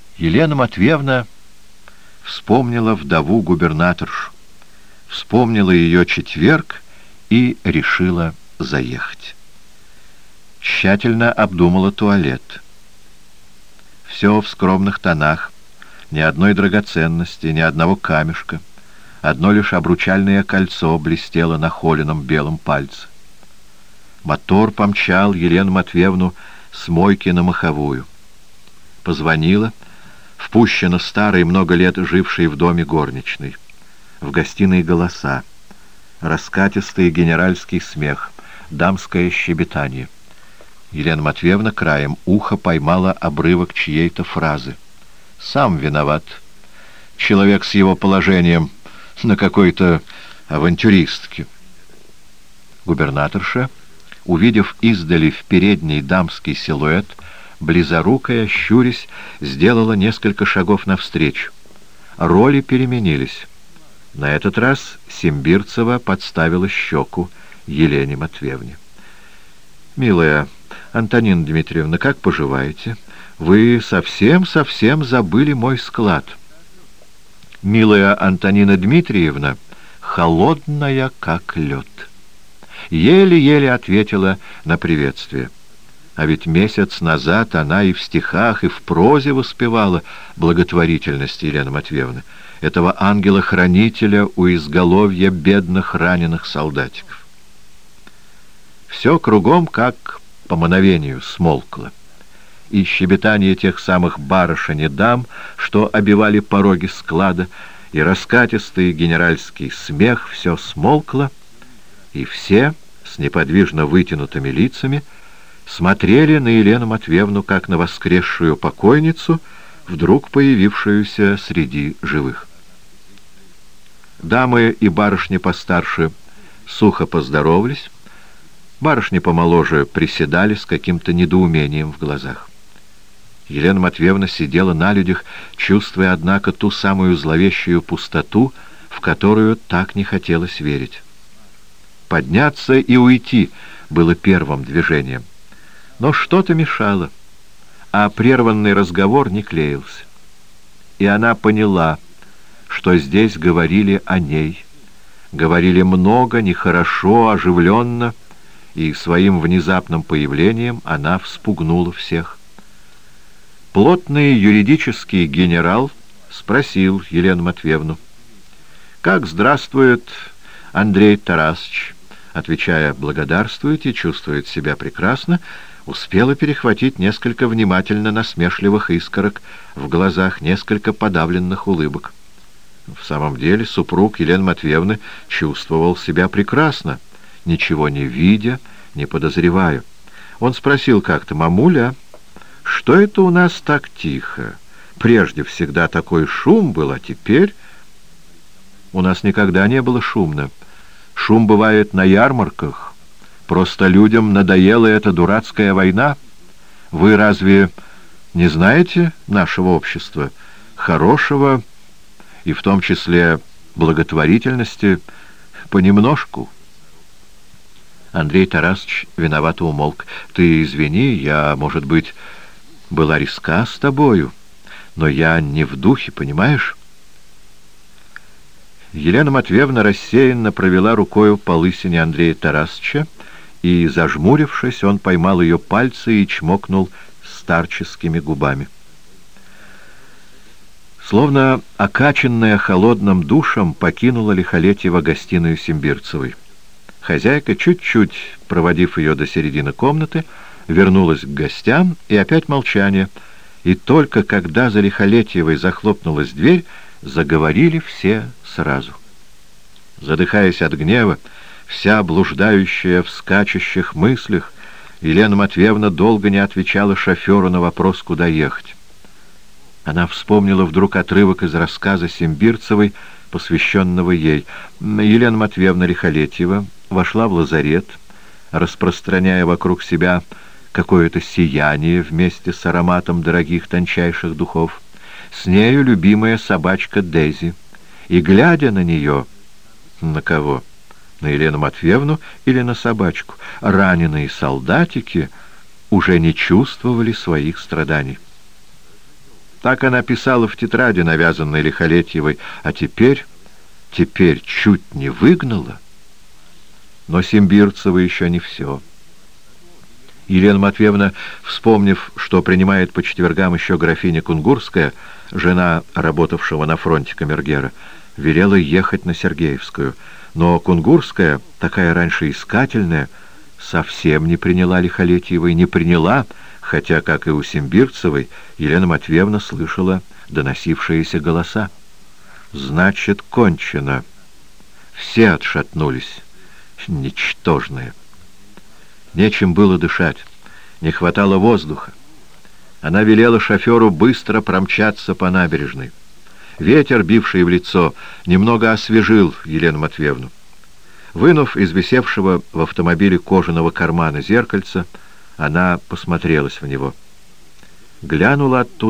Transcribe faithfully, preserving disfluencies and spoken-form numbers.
Елена Матвеевна вспомнила вдову губернаторшу, вспомнила ее четверг и решила заехать. Тщательно обдумала туалет. Все в скромных тонах, ни одной драгоценности, ни одного камешка. Одно лишь обручальное кольцо блестело на холеном белом пальце. Мотор помчал Елену Матвеевну с мойки на маховую. Позвонила, впущена старой, много лет жившей в доме горничной. В гостиной голоса, раскатистый генеральский смех, дамское щебетание. Елена Матвеевна краем уха поймала обрывок чьей-то фразы. «Сам виноват. Человек с его положением на какой-то авантюристке». Губернаторша, увидев издали в передней дамский силуэт, близорукая, щурясь, сделала несколько шагов навстречу. Роли переменились. На этот раз Симбирцева подставила щеку Елене Матвеевне. «Милая Антонина Дмитриевна, как поживаете? Вы совсем-совсем забыли мой склад». Милая Антонина Дмитриевна, холодная, как лед, еле-еле ответила на приветствие. А ведь месяц назад она и в стихах, и в прозе воспевала благотворительность Елены Матвеевны, этого ангела-хранителя у изголовья бедных раненых солдатиков. Все кругом, как по мановению, смолкло. И щебетание тех самых барышень и дам, что обивали пороги склада, и раскатистый генеральский смех, все смолкло, и все, с неподвижно вытянутыми лицами, смотрели на Елену Матвеевну, как на воскресшую покойницу, вдруг появившуюся среди живых. Дамы и барышни постарше сухо поздоровались, барышни помоложе приседали с каким-то недоумением в глазах. Елена Матвеевна сидела на людях, чувствуя, однако, ту самую зловещую пустоту, в которую так не хотелось верить. Подняться и уйти было первым движением. Но что-то мешало, а прерванный разговор не клеился. И она поняла, что здесь говорили о ней. Говорили много, нехорошо, оживленно, и своим внезапным появлением она вспугнула всех. Плотный юридический генерал спросил Елену Матвеевну: «Как здравствует Андрей Тарасович?» Отвечая «благодарствуйте», чувствует себя прекрасно, успела перехватить несколько внимательно насмешливых искорок в глазах, несколько подавленных улыбок. В самом деле супруг Елены Матвеевны чувствовал себя прекрасно, ничего не видя, не подозревая. Он спросил как-то: «Мамуля, что это у нас так тихо? Прежде всегда такой шум был, а теперь...» «У нас никогда не было шумно. Шум бывает на ярмарках. Просто людям надоела эта дурацкая война. Вы разве не знаете нашего общества, хорошего, и в том числе благотворительности, понемножку?» Андрей Тарасович виновато умолк. «Ты извини, я, может быть, была резка с тобою, но я не в духе, понимаешь?» Елена Матвеевна рассеянно провела рукою по лысине Андрея Тарасовича, и, зажмурившись, он поймал ее пальцы и чмокнул старческими губами. Словно окаченная холодным душем, покинула Лихолетьева гостиную Симбирцевой. Хозяйка, чуть-чуть проводив ее до середины комнаты, вернулась к гостям, и опять молчание. И только когда за Лихолетьевой захлопнулась дверь, заговорили все сразу. Задыхаясь от гнева, вся блуждающая в скачущих мыслях, Елена Матвеевна долго не отвечала шоферу на вопрос, куда ехать. Она вспомнила вдруг отрывок из рассказа Симбирцевой, посвященного ей. Елена Матвеевна Лихолетьева вошла в лазарет, распространяя вокруг себя какое-то сияние вместе с ароматом дорогих тончайших духов. С нею любимая собачка Дейзи. И, глядя на нее... На кого? На Елену Матвеевну или на собачку? Раненые солдатики уже не чувствовали своих страданий. Так она писала в тетради, навязанной Лихолетьевой, а теперь, теперь чуть не выгнала. Но Симбирцева еще не все. Елена Матвеевна, вспомнив, что принимает по четвергам еще графиня Кунгурская, жена работавшего на фронте камергера, велела ехать на Сергеевскую. Но Кунгурская, такая раньше искательная, совсем не приняла Лихолетьевой, не приняла, хотя, как и у Симбирцевой, Елена Матвеевна слышала доносившиеся голоса. «Значит, кончено». Все отшатнулись, ничтожные. Нечем было дышать, не хватало воздуха. Она велела шоферу быстро промчаться по набережной. Ветер, бивший в лицо, немного освежил Елену Матвеевну. Вынув из висевшего в автомобиле кожаного кармана зеркальца, она посмотрелась в него. Глянула оттуда